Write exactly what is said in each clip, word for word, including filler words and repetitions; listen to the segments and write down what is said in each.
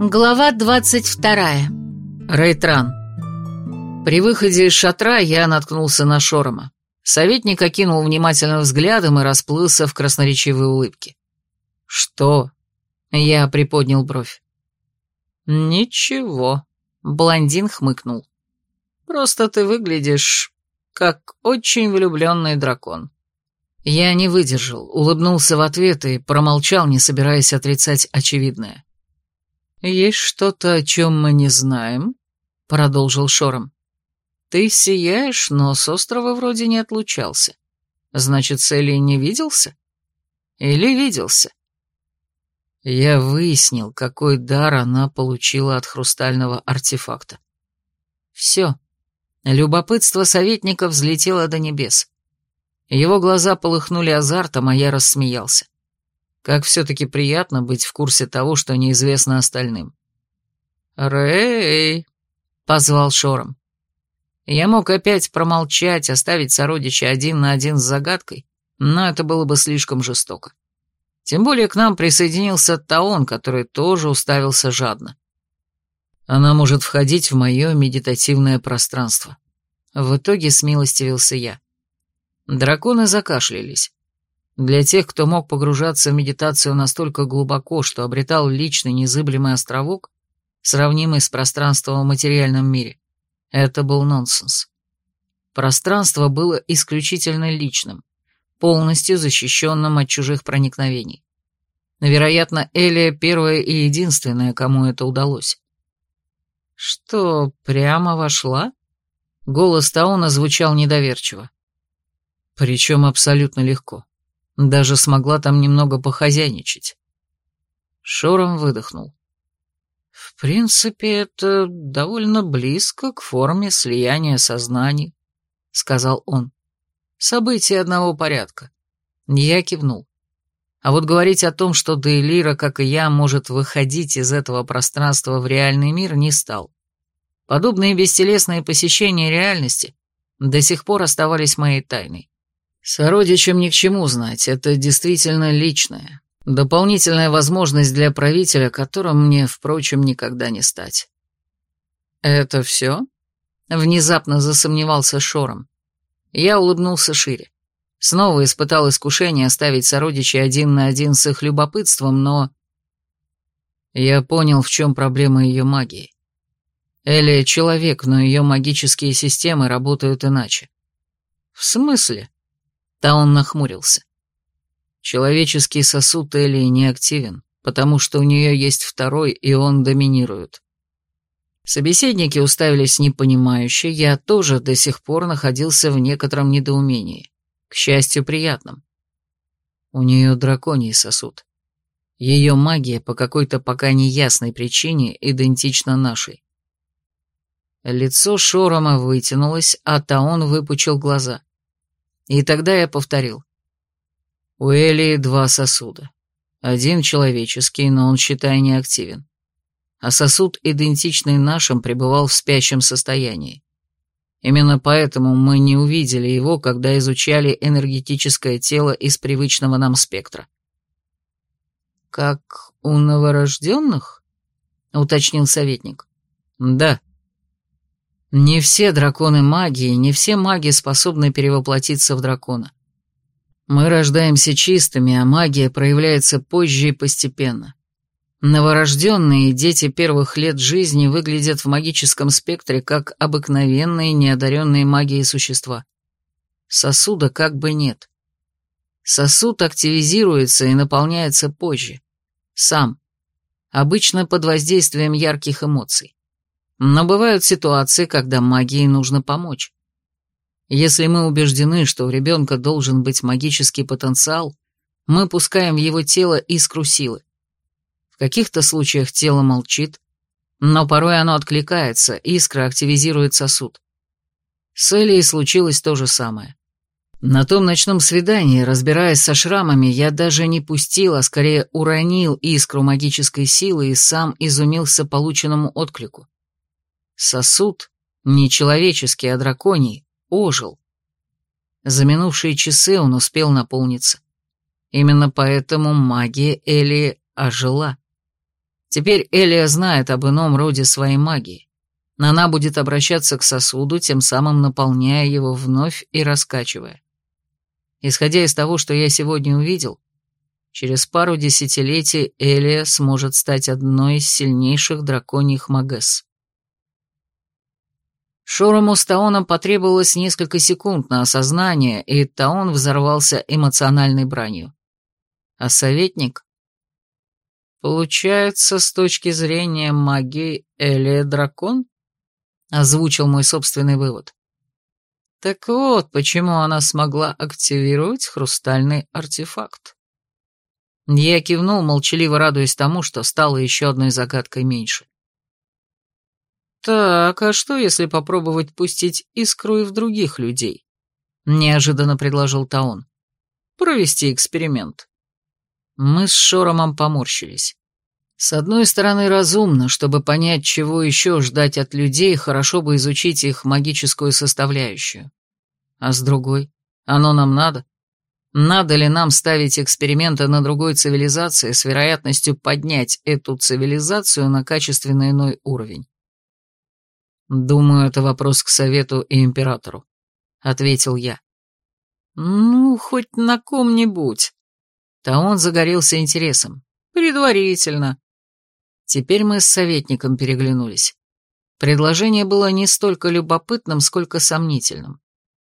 Глава двадцать вторая. Рейтран. При выходе из шатра я наткнулся на Шорома. Советник окинул внимательным взглядом и расплылся в красноречивой улыбке. «Что?» — я приподнял бровь. «Ничего», — блондин хмыкнул. «Просто ты выглядишь как очень влюбленный дракон». Я не выдержал, улыбнулся в ответ и промолчал, не собираясь отрицать очевидное. «Есть что-то, о чем мы не знаем?» — продолжил Шором. «Ты сияешь, но с острова вроде не отлучался. Значит, с Элей не виделся? Или виделся?» Я выяснил, какой дар она получила от хрустального артефакта. Все. Любопытство советника взлетело до небес. Его глаза полыхнули азартом, а я рассмеялся. Как все-таки приятно быть в курсе того, что неизвестно остальным. «Рэй!» — позвал Шором. Я мог опять промолчать, оставить сородича один на один с загадкой, но это было бы слишком жестоко. Тем более к нам присоединился Таон, который тоже уставился жадно. Она может входить в мое медитативное пространство. В итоге смилостивился я. Драконы закашлялись. Для тех, кто мог погружаться в медитацию настолько глубоко, что обретал личный незыблемый островок, сравнимый с пространством в материальном мире, это был нонсенс. Пространство было исключительно личным, полностью защищенным от чужих проникновений. Вероятно, Элия первая и единственная, кому это удалось. «Что, прямо вошла?» Голос Таона звучал недоверчиво. Причем абсолютно легко. Даже смогла там немного похозяйничать. Шором выдохнул. В принципе, это довольно близко к форме слияния сознаний, сказал он. События одного порядка. Я кивнул. А вот говорить о том, что Дейлира, как и я, может выходить из этого пространства в реальный мир, не стал. Подобные бестелесные посещения реальности до сих пор оставались моей тайной. Сородичам ни к чему знать, это действительно личное. Дополнительная возможность для правителя, которым мне, впрочем, никогда не стать. «Это все?» — внезапно засомневался Шором. Я улыбнулся шире. Снова испытал искушение оставить сородичей один на один с их любопытством, но... Я понял, в чем проблема ее магии. Элия — человек, но ее магические системы работают иначе. «В смысле?» Таон нахмурился. Человеческий сосуд Элии не активен, потому что у нее есть второй, и он доминирует. Собеседники уставились непонимающе, я тоже до сих пор находился в некотором недоумении, к счастью, приятном. У нее драконий сосуд. Ее магия по какой-то пока неясной причине идентична нашей. Лицо Шорома вытянулось, а Таон выпучил глаза. И тогда я повторил. У Элии два сосуда. Один человеческий, но он, считай, не активен. А сосуд, идентичный нашим, пребывал в спящем состоянии. Именно поэтому мы не увидели его, когда изучали энергетическое тело из привычного нам спектра. «Как у новорожденных?» — уточнил советник. «Да». Не все драконы магии, не все маги способны перевоплотиться в дракона. Мы рождаемся чистыми, а магия проявляется позже и постепенно. Новорожденные и дети первых лет жизни выглядят в магическом спектре как обыкновенные неодаренные магией существа. Сосуда как бы нет. Сосуд активизируется и наполняется позже. Сам. Обычно под воздействием ярких эмоций. Но бывают ситуации, когда магии нужно помочь. Если мы убеждены, что у ребенка должен быть магический потенциал, мы пускаем в его тело искру силы. В каких-то случаях тело молчит, но порой оно откликается, искра активизирует сосуд. С Элией случилось то же самое. На том ночном свидании, разбираясь со шрамами, я даже не пустил, а скорее уронил искру магической силы и сам изумился полученному отклику. Сосуд, не человеческий, а драконий, ожил. За минувшие часы он успел наполниться. Именно поэтому магия Элии ожила. Теперь Элия знает об ином роде своей магии. Она будет обращаться к сосуду, тем самым наполняя его вновь и раскачивая. Исходя из того, что я сегодня увидел, через пару десятилетий Элия сможет стать одной из сильнейших драконьих магесс. Шорому с Таоном потребовалось несколько секунд на осознание, и Таон взорвался эмоциональной бранью. А советник? Получается, с точки зрения магии, Элия дракон? Озвучил мой собственный вывод. Так вот, почему она смогла активировать хрустальный артефакт. Я кивнул, молчаливо радуясь тому, что стало еще одной загадкой меньше. «Так, а что, если попробовать пустить искру и в других людей?» — неожиданно предложил Таон. «Провести эксперимент». Мы с Шоромом поморщились. С одной стороны, разумно, чтобы понять, чего еще ждать от людей, хорошо бы изучить их магическую составляющую. А с другой, оно нам надо? Надо ли нам ставить эксперименты на другой цивилизации с вероятностью поднять эту цивилизацию на качественно иной уровень? «Думаю, это вопрос к совету и императору», — ответил я. «Ну, хоть на ком-нибудь». Таон загорелся интересом. «Предварительно». Теперь мы с советником переглянулись. Предложение было не столько любопытным, сколько сомнительным.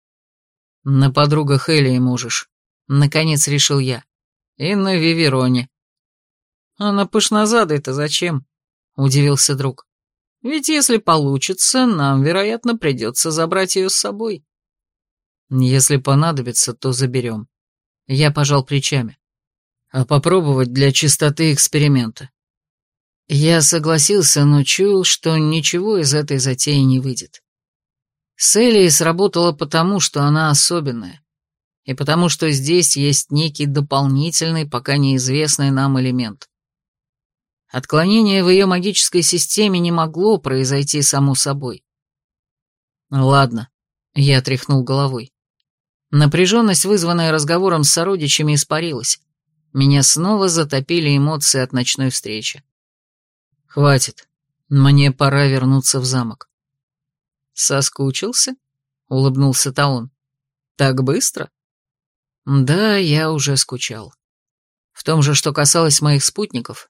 «На подругах Элии можешь», — наконец решил я. «И на Вивероне». «А на пышнозадой-то зачем?» — удивился друг. «Ведь если получится, нам, вероятно, придется забрать ее с собой». «Если понадобится, то заберем». Я пожал плечами. «А попробовать для чистоты эксперимента». Я согласился, но чуял, что ничего из этой затеи не выйдет. С Элией сработало потому, что она особенная, и потому, что здесь есть некий дополнительный, пока неизвестный нам элемент. Отклонение в ее магической системе не могло произойти само собой. «Ладно», — я тряхнул головой. Напряженность, вызванная разговором с сородичами, испарилась. Меня снова затопили эмоции от ночной встречи. «Хватит. Мне пора вернуться в замок». «Соскучился?» — улыбнулся Таон. «Так быстро?» «Да, я уже скучал. В том же, что касалось моих спутников.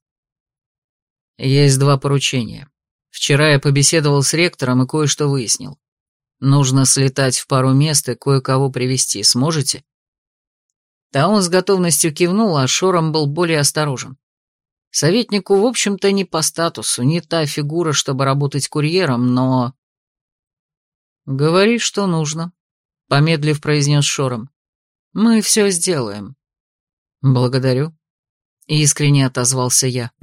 Есть два поручения. Вчера я побеседовал с ректором и кое-что выяснил. Нужно слетать в пару мест и кое-кого привезти. Сможете?» Таон с готовностью кивнул, а Шором был более осторожен. Советнику, в общем-то, не по статусу, не та фигура, чтобы работать курьером, но... «Говори, что нужно», — помедлив произнес Шором. «Мы все сделаем». «Благодарю», — искренне отозвался я.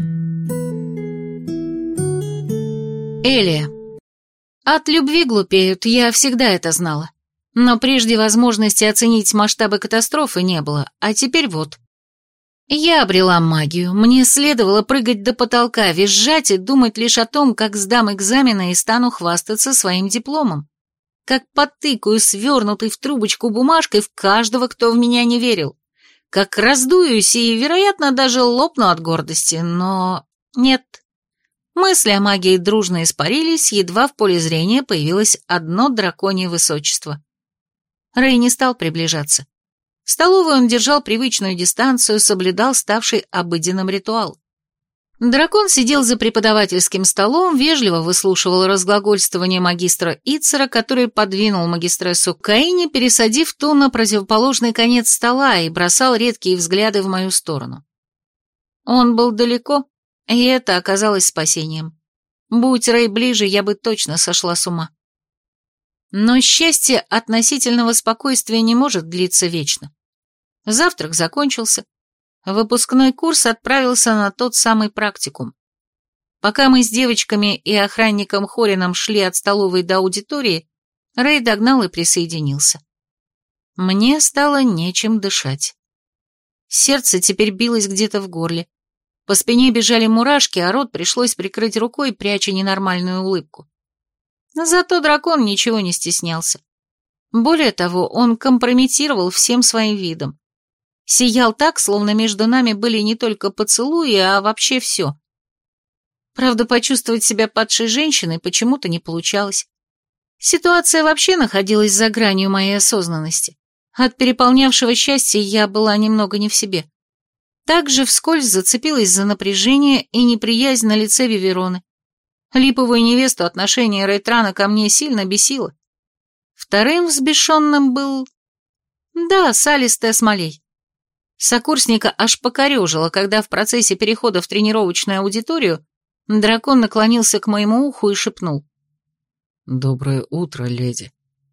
Элия. От любви глупеют, я всегда это знала. Но прежде возможности оценить масштабы катастрофы не было, а теперь вот. Я обрела магию, мне следовало прыгать до потолка, визжать и думать лишь о том, как сдам экзамены и стану хвастаться своим дипломом. Как потыкаю свернутой в трубочку бумажкой в каждого, кто в меня не верил. Как раздуюсь и, вероятно, даже лопну от гордости, но нет. Мысли о магии дружно испарились, едва в поле зрения появилось одно драконье высочество. Рэй не стал приближаться. В столовой он держал привычную дистанцию, соблюдал ставший обыденным ритуал. Дракон сидел за преподавательским столом, вежливо выслушивал разглагольствование магистра Ицера, который подвинул магистрессу Каине, пересадив ту на противоположный конец стола и бросал редкие взгляды в мою сторону. Он был далеко, и это оказалось спасением. Будь Рэй ближе, я бы точно сошла с ума. Но счастье относительного спокойствия не может длиться вечно. Завтрак закончился. Выпускной курс отправился на тот самый практикум. Пока мы с девочками и охранником Хорином шли от столовой до аудитории, Рэй догнал и присоединился. Мне стало нечем дышать. Сердце теперь билось где-то в горле. По спине бежали мурашки, а рот пришлось прикрыть рукой, пряча ненормальную улыбку. Зато дракон ничего не стеснялся. Более того, он компрометировал всем своим видом. Сиял так, словно между нами были не только поцелуи, а вообще все. Правда, почувствовать себя падшей женщиной почему-то не получалось. Ситуация вообще находилась за гранью моей осознанности. От переполнявшего счастья я была немного не в себе. Также вскользь зацепилась за напряжение и неприязнь на лице Вивероны. Липовую невесту отношение Рейтрана ко мне сильно бесило. Вторым взбешенным был... Да, Салис Тесмолей. Сокурсника аж покорежило, когда в процессе перехода в тренировочную аудиторию дракон наклонился к моему уху и шепнул. «Доброе утро, леди».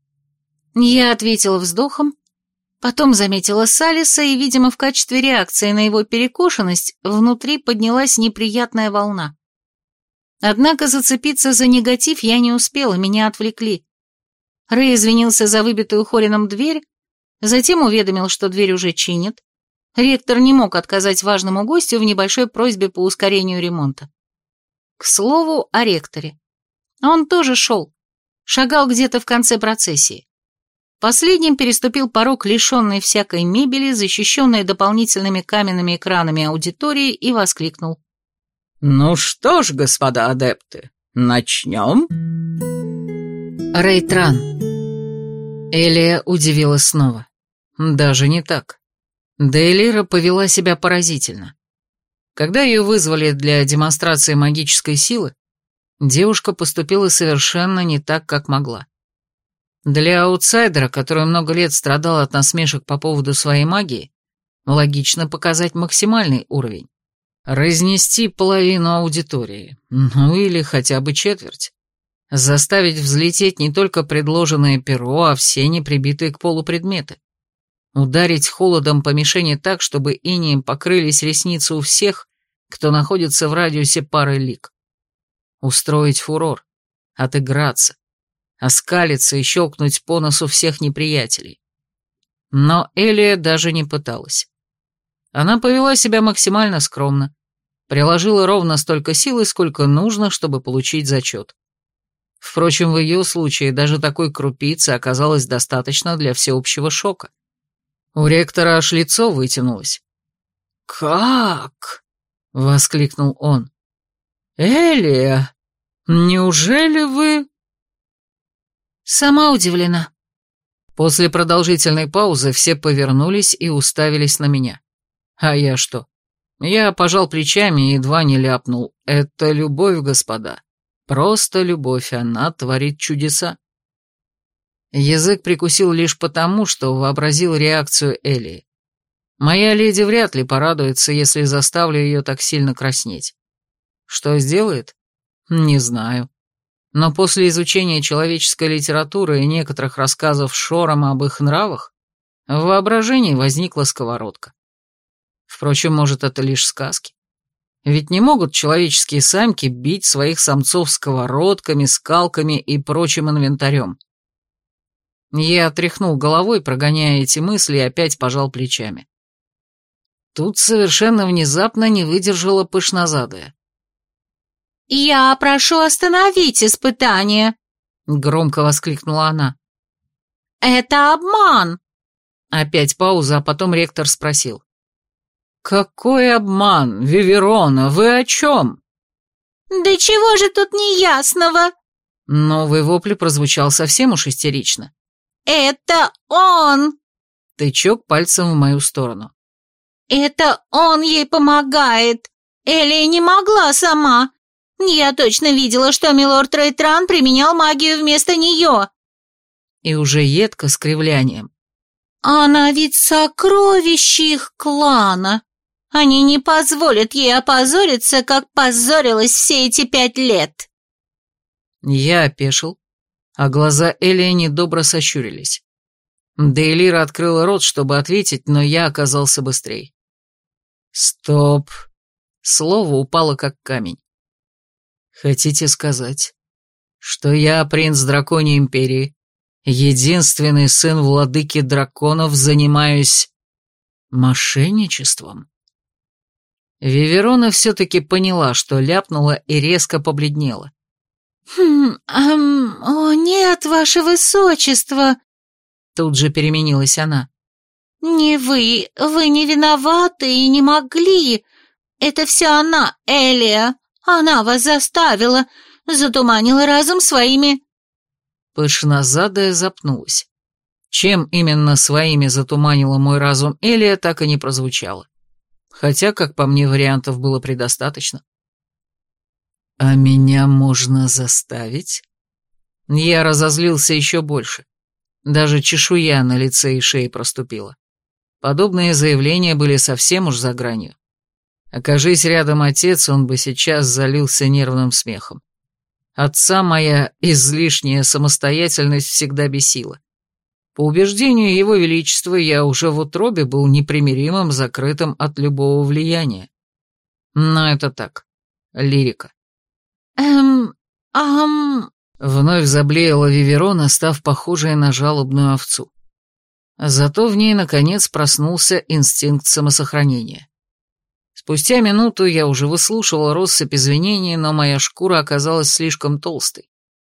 Я ответила вздохом, потом заметила Салиса, и, видимо, в качестве реакции на его перекошенность внутри поднялась неприятная волна. Однако зацепиться за негатив я не успела, меня отвлекли. Рэй извинился за выбитую Хорином дверь, затем уведомил, что дверь уже чинят. Ректор не мог отказать важному гостю в небольшой просьбе по ускорению ремонта. К слову о ректоре. Он тоже шел, шагал где-то в конце процессии. Последним переступил порог лишенной всякой мебели, защищенной дополнительными каменными экранами аудитории, и воскликнул. «Ну что ж, господа адепты, начнем?» Рейтран. Элия удивилась снова. Даже не так. Дейлира повела себя поразительно. Когда ее вызвали для демонстрации магической силы, девушка поступила совершенно не так, как могла. Для аутсайдера, который много лет страдал от насмешек по поводу своей магии, логично показать максимальный уровень. Разнести половину аудитории, ну или хотя бы четверть. Заставить взлететь не только предложенное перо, а все неприбитые к полу предметы. Ударить холодом по мишени так, чтобы инеем покрылись ресницы у всех, кто находится в радиусе пары лиг. Устроить фурор, отыграться, оскалиться и щелкнуть по носу всех неприятелей. Но Элия даже не пыталась. Она повела себя максимально скромно, приложила ровно столько силы, сколько нужно, чтобы получить зачет. Впрочем, в ее случае даже такой крупицы оказалось достаточно для всеобщего шока. У ректора аж лицо вытянулось. «Как?» — воскликнул он. «Элия, неужели вы...» Сама удивлена. После продолжительной паузы все повернулись и уставились на меня. А я что? Я пожал плечами и едва не ляпнул. Это любовь, господа. Просто любовь, она творит чудеса. Язык прикусил лишь потому, что вообразил реакцию Элии. Моя леди вряд ли порадуется, если заставлю ее так сильно краснеть. Что сделает? Не знаю. Но после изучения человеческой литературы и некоторых рассказов Шорома об их нравах, в воображении возникла сковородка. Впрочем, может, это лишь сказки. Ведь не могут человеческие самки бить своих самцов сковородками, скалками и прочим инвентарем. Я отряхнул головой, прогоняя эти мысли, и опять пожал плечами. Тут совершенно внезапно не выдержала пышнозадая. «Я прошу остановить испытание!» — громко воскликнула она. «Это обман!» Опять пауза, а потом ректор спросил. «Какой обман, Виверона, вы о чем?» «Да чего же тут неясного?» Новый вопль прозвучал совсем уж истерично. «Это он!» Тычок пальцем в мою сторону. «Это он ей помогает. Элия не могла сама. Я точно видела, что милорд Рейтран применял магию вместо нее». И уже едко с кривлянием. «Она ведь сокровище их клана. Они не позволят ей опозориться, как позорилась все эти пять лет». Я опешил, а глаза Элии недобро сощурились. Дейлира открыла рот, чтобы ответить, но я оказался быстрей. «Стоп!» Слово упало как камень. «Хотите сказать, что я принц Драконьей Империи, единственный сын владыки драконов, занимаюсь мошенничеством?» Виверона все-таки поняла, что ляпнула, и резко побледнела. «Хм, эм, о нет, ваше высочество!» Тут же переменилась она. «Не вы, вы не виноваты и не могли. Это все она, Элия. Она вас заставила, затуманила разум своими...» Пышнозадая запнулась. Чем именно своими затуманила мой разум Элия, так и не прозвучало. Хотя, как по мне, вариантов было предостаточно. «А меня можно заставить?» Я разозлился еще больше. Даже чешуя на лице и шее проступила. Подобные заявления были совсем уж за гранью. Окажись рядом отец, он бы сейчас залился нервным смехом. Отца моя излишняя самостоятельность всегда бесила. По убеждению его величества, я уже в утробе был непримиримым, закрытым от любого влияния. Но это так, лирика. «Эм... ам...» Вновь заблеяла Виверона, став похожей на жалобную овцу. Зато в ней, наконец, проснулся инстинкт самосохранения. Спустя минуту я уже выслушивал россыпь извинений, но моя шкура оказалась слишком толстой.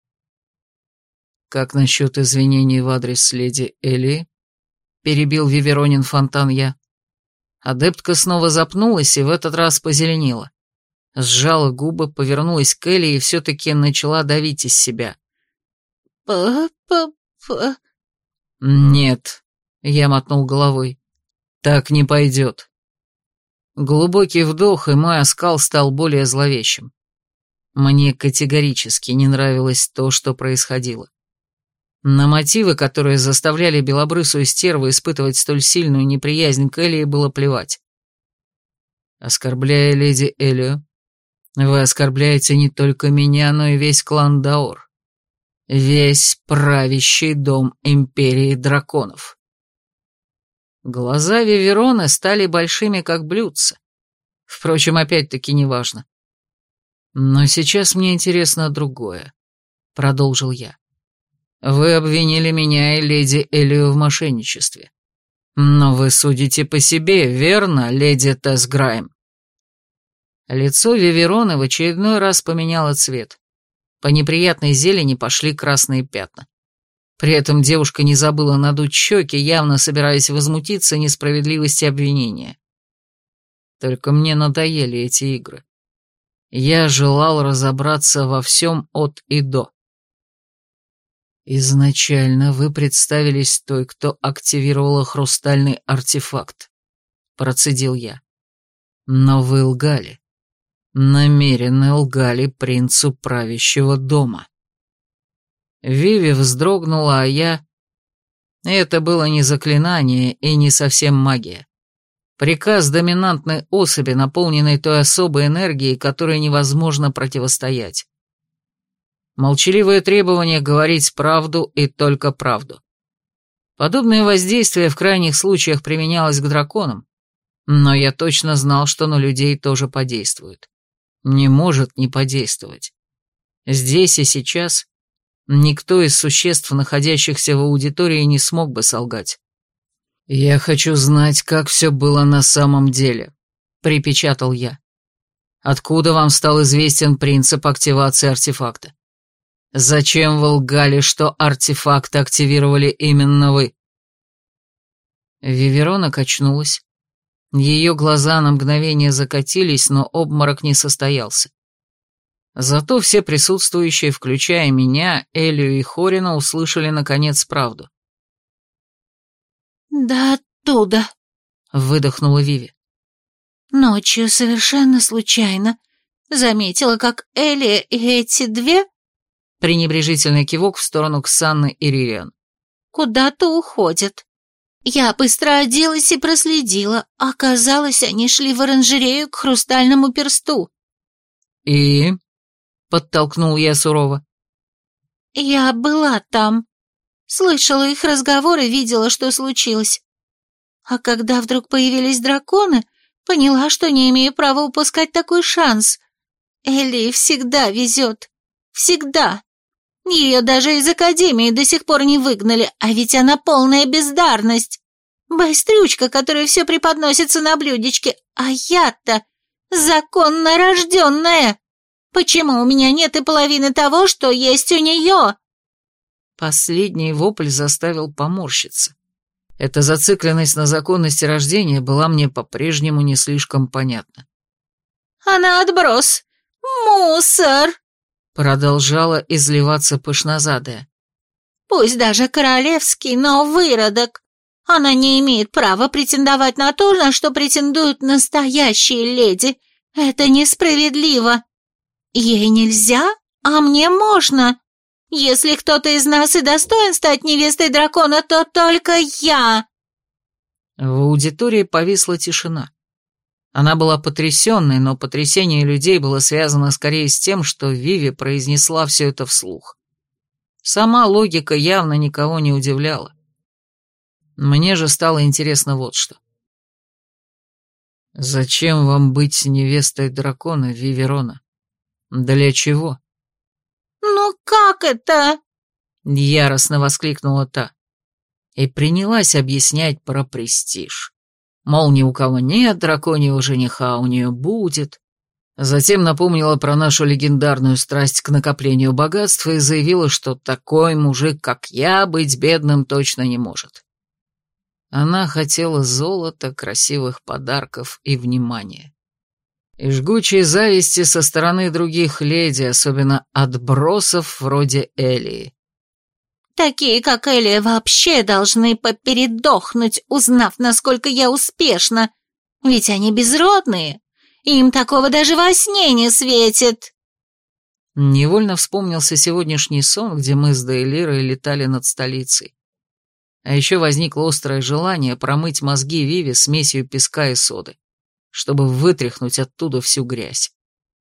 «Как насчет извинений в адрес леди Элии?» — перебил Виверонин фонтан я. Адептка снова запнулась и в этот раз позеленела. Сжала губы, повернулась к Элли и все-таки начала давить из себя. «Па-па-па...» «Нет», — я мотнул головой, — «так не пойдет». Глубокий вдох, и мой оскал стал более зловещим. Мне категорически не нравилось то, что происходило. На мотивы, которые заставляли белобрысую стерву испытывать столь сильную неприязнь к Элии, было плевать. Оскорбляя леди Элию, вы оскорбляете не только меня, но и весь клан Даор. Весь правящий дом Империи Драконов. Глаза Вивероны стали большими, как блюдца. Впрочем, опять-таки неважно. Но сейчас мне интересно другое, продолжил я. Вы обвинили меня и леди Элию в мошенничестве. Но вы судите по себе, верно, леди Тесграйм? Лицо Вивероны в очередной раз поменяло цвет. По неприятной зелени пошли красные пятна. При этом девушка не забыла надуть щеки, явно собираясь возмутиться несправедливости обвинения. Только мне надоели эти игры. Я желал разобраться во всем от и до. Изначально вы представились той, кто активировала хрустальный артефакт, процедил я. Но вы лгали. Намеренно лгали принцу правящего дома. Виви вздрогнула, а я... Это было не заклинание и не совсем магия. Приказ доминантной особи, наполненной той особой энергией, которой невозможно противостоять. Молчаливое требование говорить правду и только правду. Подобное воздействие в крайних случаях применялось к драконам, но я точно знал, что на людей тоже подействует. Не может не подействовать. Здесь и сейчас никто из существ, находящихся в аудитории, не смог бы солгать. «Я хочу знать, как все было на самом деле», — припечатал я. «Откуда вам стал известен принцип активации артефакта? Зачем вы лгали, что артефакт активировали именно вы?» Виверона качнулась. Ее глаза на мгновение закатились, но обморок не состоялся. Зато все присутствующие, включая меня, Элию и Хорина, услышали наконец правду. «Да оттуда», — выдохнула Виви. «Ночью совершенно случайно заметила, как Элия и эти две...» Пренебрежительный кивок в сторону Ксанны и Ририан. «Куда-то уходят. Я быстро оделась и проследила. Оказалось, они шли в оранжерею к хрустальному персту». «И?» — подтолкнул я сурово. «Я была там. Слышала их разговор и видела, что случилось. А когда вдруг появились драконы, поняла, что не имею права упускать такой шанс. Элли всегда везет. Всегда. Ее даже из академии до сих пор не выгнали, а ведь она полная бездарность. Быстрючка, которая все преподносится на блюдечке, а я-то законно рожденная. Почему у меня нет и половины того, что есть у нее?» Последний вопль заставил поморщиться. Эта зацикленность на законности рождения была мне по-прежнему не слишком понятна. «Она отброс. «Мусор!» — продолжала изливаться пышнозадая. «Пусть даже королевский, но выродок. Она не имеет права претендовать на то, на что претендуют настоящие леди. Это несправедливо. Ей нельзя, а мне можно. Если кто-то из нас и достоин стать невестой дракона, то только я». В аудитории повисла тишина. Она была потрясенной, но потрясение людей было связано скорее с тем, что Виви произнесла все это вслух. Сама логика явно никого не удивляла. Мне же стало интересно вот что. «Зачем вам быть невестой дракона, Виверона? Для чего?» «Ну как это?» — яростно воскликнула та. И принялась объяснять про престиж. Мол, ни у кого нет драконьего жениха, а у нее будет. Затем напомнила про нашу легендарную страсть к накоплению богатства и заявила, что такой мужик, как я, быть бедным точно не может. Она хотела золота, красивых подарков и внимания. И жгучей зависти со стороны других леди, особенно отбросов вроде Элии. «Такие, как Элия, вообще должны попередохнуть, узнав, насколько я успешна. Ведь они безродные. Им такого даже во сне не светит». Невольно вспомнился сегодняшний сон, где мы с Дейлирой летали над столицей. А еще возникло острое желание промыть мозги Виви смесью песка и соды, чтобы вытряхнуть оттуда всю грязь.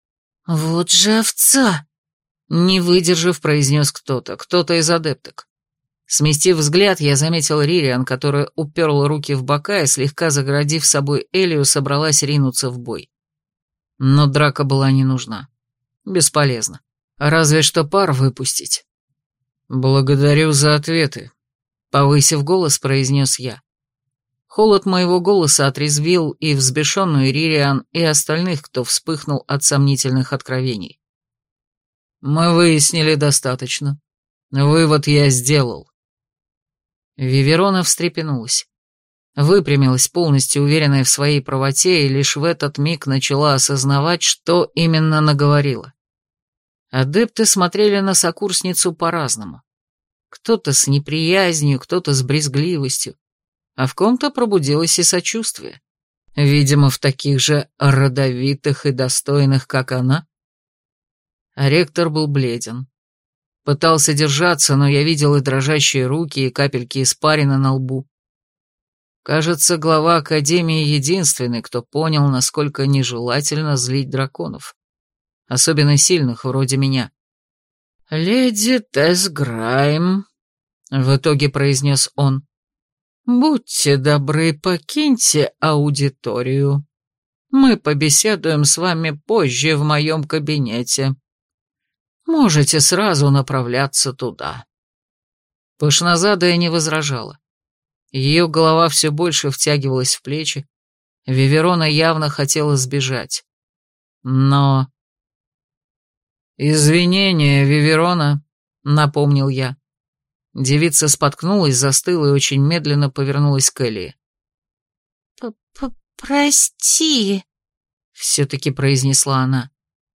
«Вот же овца!» — не выдержав, произнес кто-то, кто-то из адепток. Сместив взгляд, я заметил Ририан, которая уперла руки в бока и, слегка загородив собой Элию, собралась ринуться в бой. Но драка была не нужна. Бесполезно. Разве что пар выпустить. «Благодарю за ответы», — повысив голос, произнес я. Холод моего голоса отрезвил и взбешенную Ририан, и остальных, кто вспыхнул от сомнительных откровений. «Мы выяснили достаточно. Вывод я сделал». Виверона встрепенулась. Выпрямилась, полностью уверенная в своей правоте, и лишь в этот миг начала осознавать, что именно наговорила. Адепты смотрели на сокурсницу по-разному. Кто-то с неприязнью, кто-то с брезгливостью, а в ком-то пробудилось и сочувствие. Видимо, в таких же родовитых и достойных, как она. А ректор был бледен. Пытался держаться, но я видел и дрожащие руки, и капельки испарины на лбу. Кажется, глава Академии единственный, кто понял, насколько нежелательно злить драконов. Особенно сильных, вроде меня. «Леди Тесграйм», — в итоге произнес он, — «будьте добры, покиньте аудиторию. Мы побеседуем с вами позже в моем кабинете. Можете сразу направляться туда». Пышнозадая не возражала. Ее голова все больше втягивалась в плечи. Виверона явно хотела сбежать. Но... «Извинения, Виверона», — напомнил я. Девица споткнулась, застыла и очень медленно повернулась к Элии. «Прости», — все-таки произнесла она.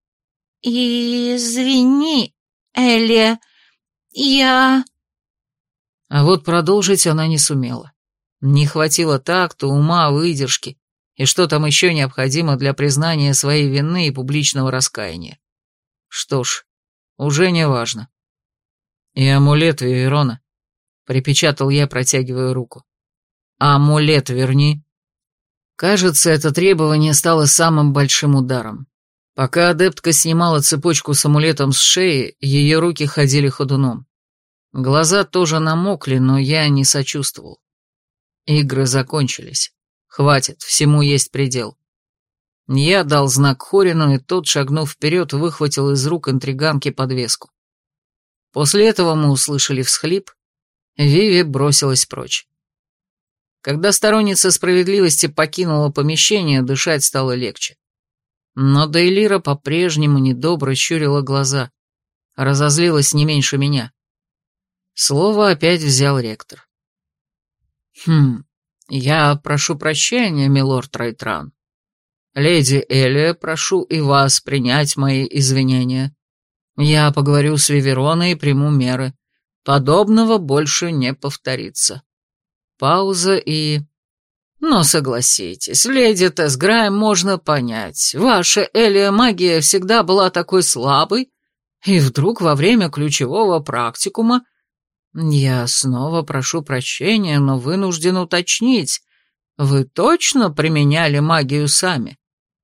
«Извини, Элия, я...» А вот продолжить она не сумела. Не хватило такта, ума, выдержки, и что там еще необходимо для признания своей вины и публичного раскаяния. Что ж, уже не важно. «И амулет, Виверона», — припечатал я, протягивая руку. «Амулет верни». Кажется, это требование стало самым большим ударом. Пока адептка снимала цепочку с амулетом с шеи, ее руки ходили ходуном. Глаза тоже намокли, но я не сочувствовал. Игры закончились. Хватит, всему есть предел. Я дал знак Хорину, и тот, шагнув вперед, выхватил из рук интриганки подвеску. После этого мы услышали всхлип. Виви бросилась прочь. Когда сторонница справедливости покинула помещение, дышать стало легче. Но Дейлира по-прежнему недобро щурила глаза, разозлилась не меньше меня. Слово опять взял ректор. «Хм, я прошу прощения, милорд Райтран. Леди Элия, прошу и вас принять мои извинения. Я поговорю с Вивероной и приму меры. Подобного больше не повторится». Пауза и... «Но согласитесь, леди Тесграйм можно понять. Ваша Элия магия всегда была такой слабой, и вдруг во время ключевого практикума... Я снова прошу прощения, но вынужден уточнить, вы точно применяли магию сами?»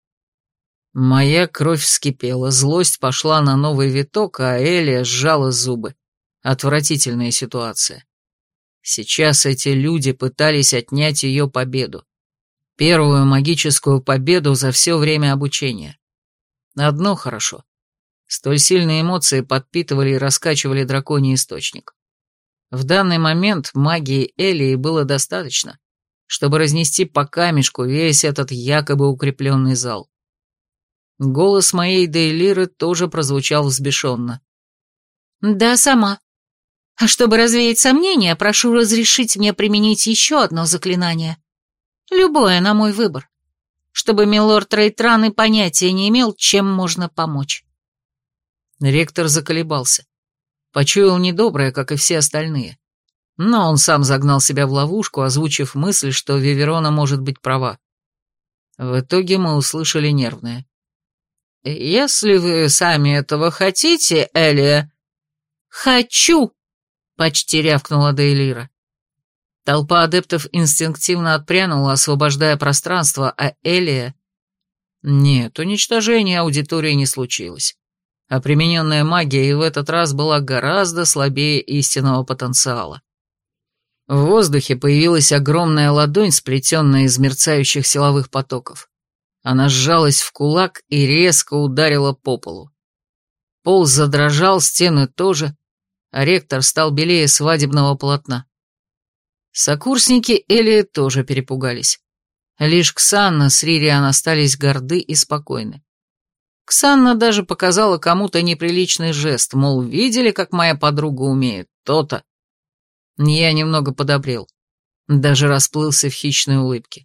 Моя кровь вскипела, злость пошла на новый виток, а Элия сжала зубы. Отвратительная ситуация. Сейчас эти люди пытались отнять ее победу. Первую магическую победу за все время обучения. Одно хорошо. Столь сильные эмоции подпитывали и раскачивали драконий источник. В данный момент магии Элии было достаточно, чтобы разнести по камешку весь этот якобы укрепленный зал. Голос моей Дейлиры тоже прозвучал взбешенно. «Да, сама. А чтобы развеять сомнения, прошу разрешить мне применить еще одно заклинание. Любое на мой выбор, чтобы милорд Рейтран и понятия не имел, чем можно помочь». Ректор заколебался. Почуял недоброе, как и все остальные. Но он сам загнал себя в ловушку, озвучив мысль, что Виверона может быть права. В итоге мы услышали нервное. «Если вы сами этого хотите, Элия...» «Хочу!» — почти рявкнула Дейлира. Толпа адептов инстинктивно отпрянула, освобождая пространство, а Элия... Нет, уничтожения аудитории не случилось. А примененная магия и в этот раз была гораздо слабее истинного потенциала. В воздухе появилась огромная ладонь, сплетенная из мерцающих силовых потоков. Она сжалась в кулак и резко ударила по полу. Пол задрожал, стены тоже, а ректор стал белее свадебного полотна. Сокурсники Элии тоже перепугались. Лишь Ксанна с Ририан остались горды и спокойны. Ксанна даже показала кому-то неприличный жест, мол, видели, как моя подруга умеет, то-то. Я немного подобрел, даже расплылся в хищной улыбке.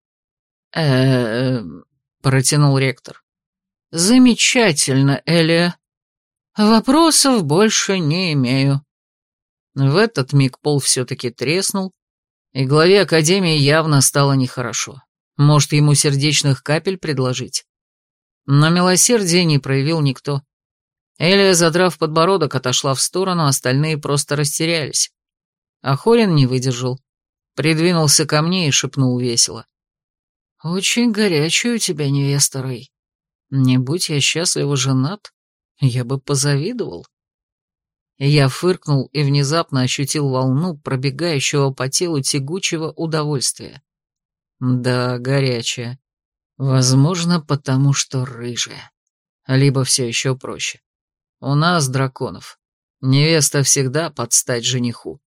э протянул ректор. «Замечательно, Элия. Вопросов больше не имею». В этот миг пол все-таки треснул, и главе Академии явно стало нехорошо. Может, ему сердечных капель предложить? Но милосердия не проявил никто. Элия, задрав подбородок, отошла в сторону, остальные просто растерялись. А Хорин не выдержал. Придвинулся ко мне и шепнул весело. «Очень горячая у тебя невеста, Рэй. Не будь я счастливо женат, я бы позавидовал». Я фыркнул и внезапно ощутил волну пробегающего по телу тягучего удовольствия. Да, горячая. Возможно, потому что рыжая. Либо все еще проще. У нас, драконов, невеста всегда под стать жениху.